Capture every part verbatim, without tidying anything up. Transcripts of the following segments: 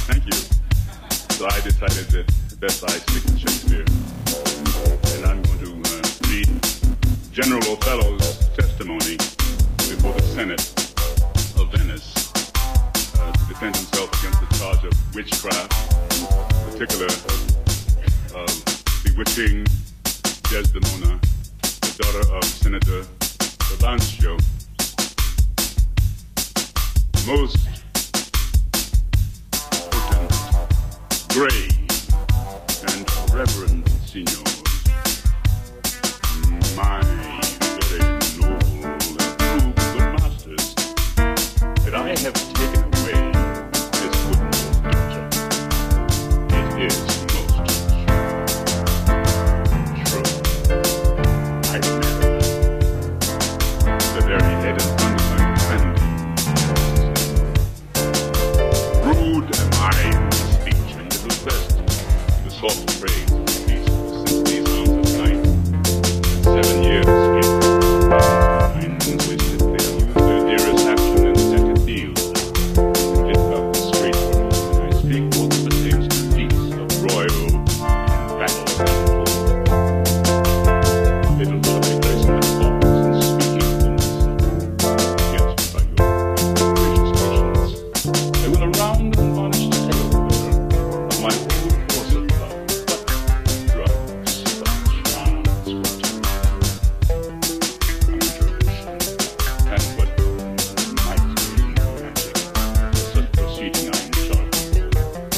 Thank you. So I decided that best I stick to Shakespeare. And I'm going to uh, read General Othello's testimony before the Senate of Venice uh, to defend himself against the charge of witchcraft, in particular of bewitching Desdemona, the daughter of Senator Brabantio. Most potent, grave, and reverend signors, my very noble and true good masters, that I have taken away this good daughter. It is most true. I never, the very head and underlying family. Rude am I in speech and little blessed, the soft praise of peace since these arms of night. Seven years in nine moons wasted, they have used their dearest action in second field. Lit up the street for me, and I speak all that pertains to peace of royal and battle and war. A little lovely grace my thoughts in speaking for myself. Yet by your gracious patience, I will around and varnish the tale further of my old course of love. Drugs, charms, and what might be magic, such proceeding I am charged with.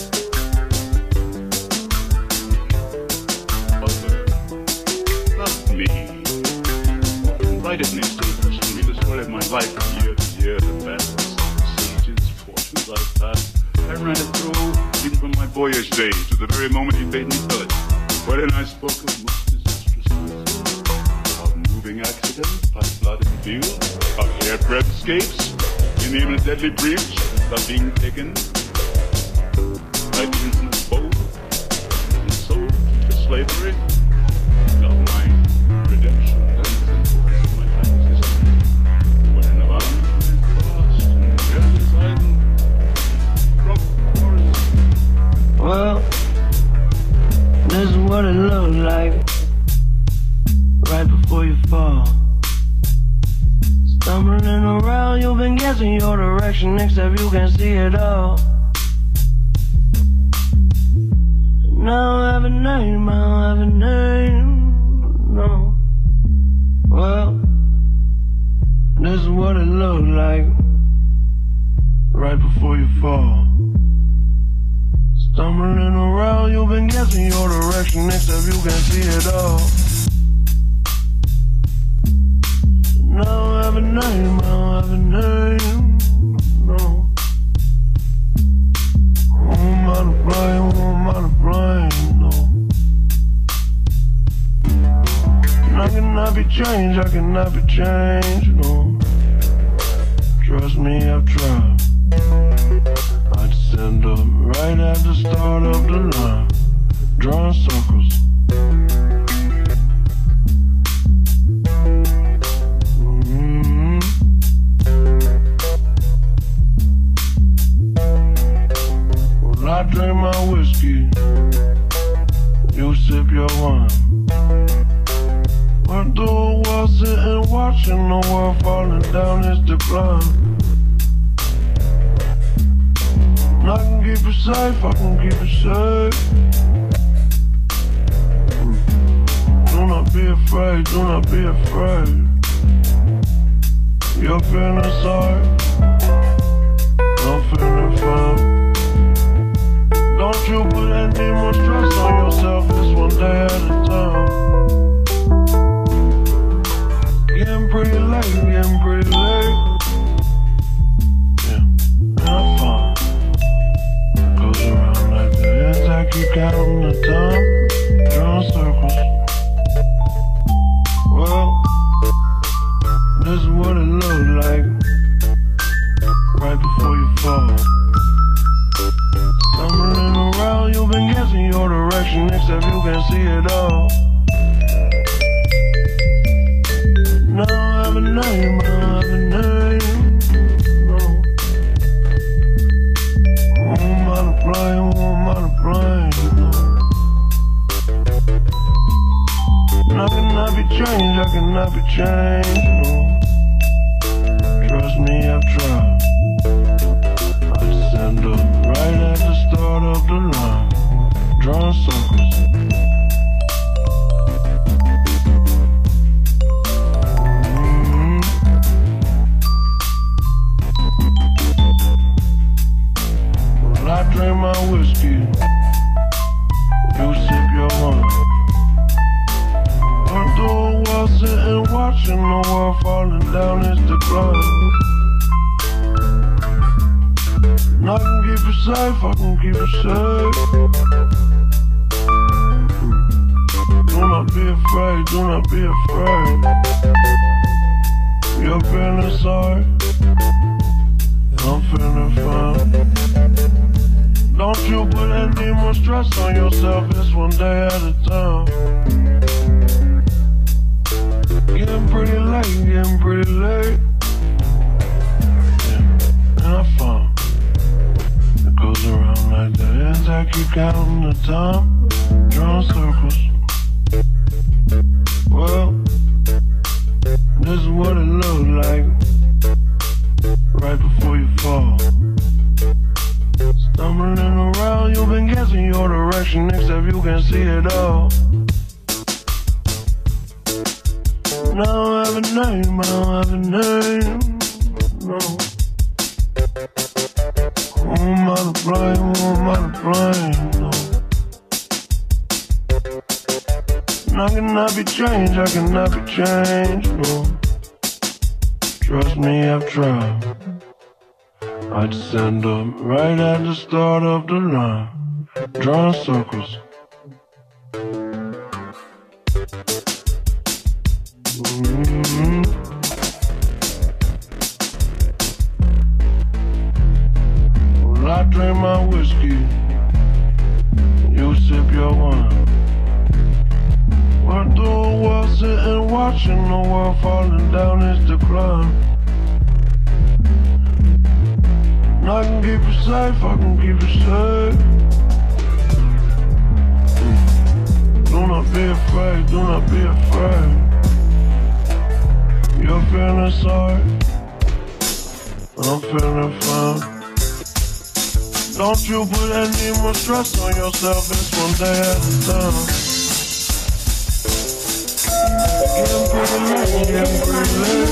Mother, love me, invited me, still questioned me the story of my life from year to year, the battles, sieges, fortunes I've passed. I ran it through, even from my boyish days, to the very moment he bade me tell it, wherein I spoke of most disastrous times, of moving accidents, by blood and field, of hairbreadth escapes, in the imminent deadly breach, of being taken by the infamous foe, and sold to slavery, of my redemption, and the course of my life's history, wherein of honor and lost, and jealous idle, from forest. Well, this is what it looks like right before you fall. Stumbling around, you've been guessing your direction, except you can see it all. Now I have a name, I don't have a name, no. Well, this is what it looks like right before you fall. Stumbling around, you've been guessing your direction, except you can see it all. Now I have a name, I don't have a name, no. Who am I to blame, who am I to blame, no. And I cannot be changed, I cannot be changed, no. Trust me, I've tried. I'd stand up right at the start of the line, drawing circles. Mm-hmm. Well, I drink my whiskey, you sip your wine. We're through a while sitting watching the world falling down its decline. I can keep it safe, I can keep it safe. Mm. Do not be afraid, do not be afraid. You're feeling sorry, I'm feeling fine. Don't you put any more stress on yourself, it's one day at a time. Getting pretty late, getting pretty late. Yeah, and I'm fine. Goes around like the ends, I keep counting the time, drawing circles. Well, this is what it looks like right before you fall. Stumbling around, you've been guessing your direction, except you can see it all. Now I have a name, I don't have a name, no. Who am I to blame? cannot be changed, no. Trust me, I've tried. I stand up right at the start of the line, drawing circles. Mm-hmm. Well, I drink my whiskey, you sip your wine. I'm doing well, sitting watching the world falling down its decline. And I can keep it safe, I can keep it safe. Do not be afraid, do not be afraid. You're feeling sorry, and I'm feeling fine. Don't you put any more stress on yourself, it's one day at a time. Getting pretty late, getting pretty late. Yeah, and I found it goes around like that. As I keep counting the time, drawing circles. Well, this is what it looks like right before you fall. Stumbling around, you've been guessing your direction, except you can see it all. I don't have a name, I don't have a name, no. Who am I to blame, who am I to blame, no. And I cannot be changed, I cannot be changed, no. Trust me, I've tried. I'd stand up right at the start of the line, drawing circles. Mm-hmm. Well, I drink my whiskey, you sip your wine. We're doing well, sitting watching the world falling down its decline. And I can keep it safe, I can keep it safe. Do not be afraid, do not be afraid. You're feeling sorry, I'm feeling fine. Don't you put any more stress on yourself, it's one day at a time. Getting pretty late, getting pretty late.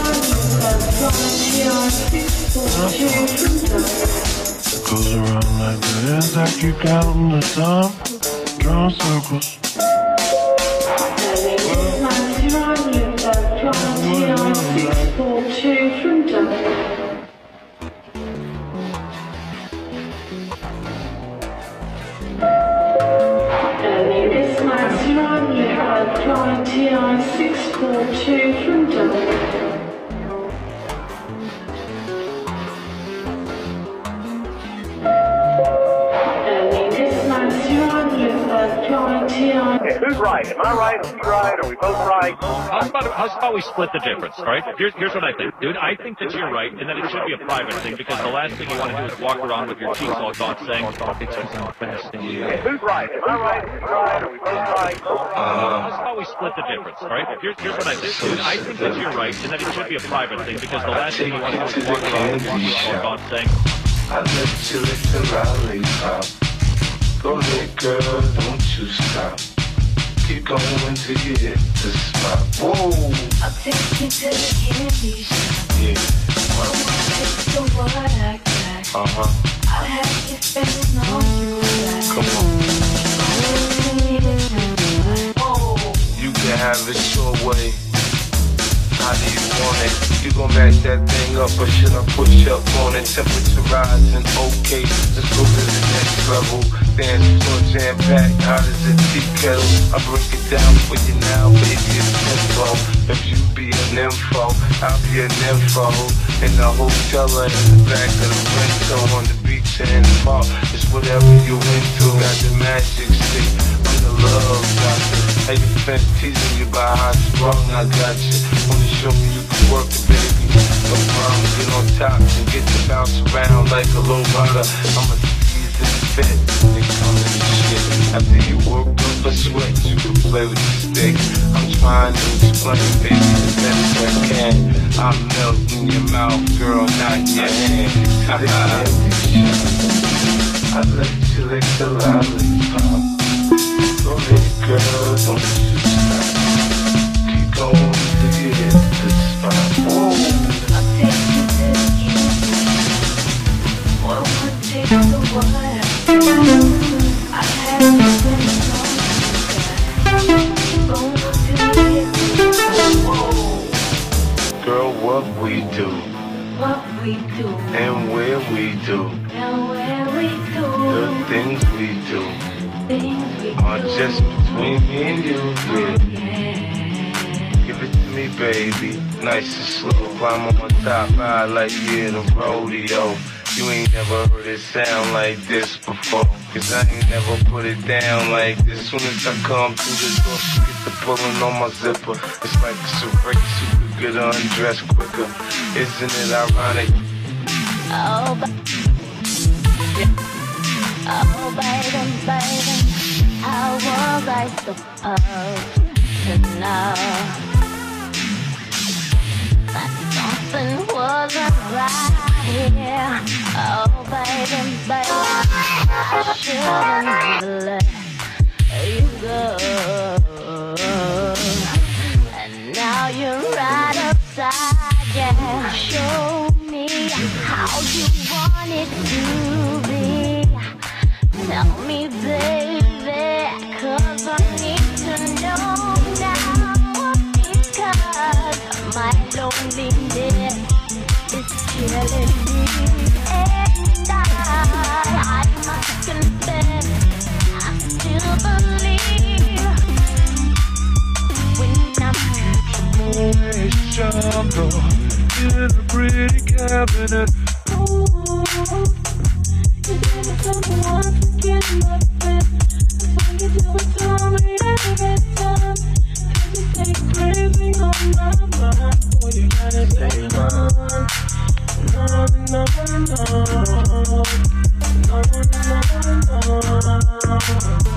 It goes around like that. As I keep counting the time, drawing circles. T I six four two from Dublin. Okay, who's right? Am I right? Are we right? Are we both right? How about, how about we split the difference, all right? Here's, here's what I think, dude. I think that you're right, and that it should be a private thing, because the last thing you want to do is walk around with your cheeks all gaunt saying, Okay, who's right? Am I right? Are we right? Are we both right? How about we split the difference, all right? Here's, here's what I think, dude. I think that you're right, and that it should be a private thing, because the last thing you want to do is walk around with your cheeks all gaunt saying, I let you lick the lollipop. Go ahead, girl, don't you stop. Keep going till you hit the spot. Whoa! I'll take you to the candy shop. Yeah. One more taste of what I got. Uh-huh. I'll have you spending all you got. Come on. You can have it your way. How do you want it? You gon' back that thing up, or should I push up on it? Temperature rising, okay, let's go to the next level. Dance floor jam packed, hot as a tea kettle. I break it down for you now, baby, it's info. If you be an info, I'll be an info. In the hotel or in the back of the rental, on the beach or in the park, it's whatever you into. Got the magic stick, I'm the love doctor. Hey, you fan teasing you by how strong I got you. Wanna show me you can work it, baby. No problem, get on top and get to bounce around like a low rider. I'm a seasoned vet, they come in the shit. After you work up a sweat, you can play with the stick. I'm trying to explain, baby, the best I can. I'm melting your mouth, girl, not your hand. I let you lick the lollipop. Go ahead, girl, don't you stop. Keep going till you hit the spot. Whoa. I'll take you to the candy. One more taste of what I I had to spend on you. Going till you hit the spot. Whoa. Girl, what we do, What we do, and where we do, and where we do, the things we do, things we are do. just between me and you, yeah. Give it to me, baby, nice and slow. Climb on top, I like you in a rodeo. You ain't never heard it sound like this before, cause I ain't never put it down like this. Soon as I come through the door, she get the pulling on my zipper. It's like it's a race, who could get undressed quicker. Isn't it ironic? Oh, ba- oh, baby, baby, how was I supposed to know that something wasn't right here? Oh, baby, baby, I shouldn't have let you go. And now you're right upside down. Show me how you want it to be. Tell me, baby, cause I need to know now. Because my loneliness is killing me. And I, I must confess, I still believe when I'm Always jungle in a pretty cabinet. you never someone forget my bed. Before you do it, tell me every time. Cause you stay crazy on my mind. Oh, you gotta stay on. No, no, no. No, no, no.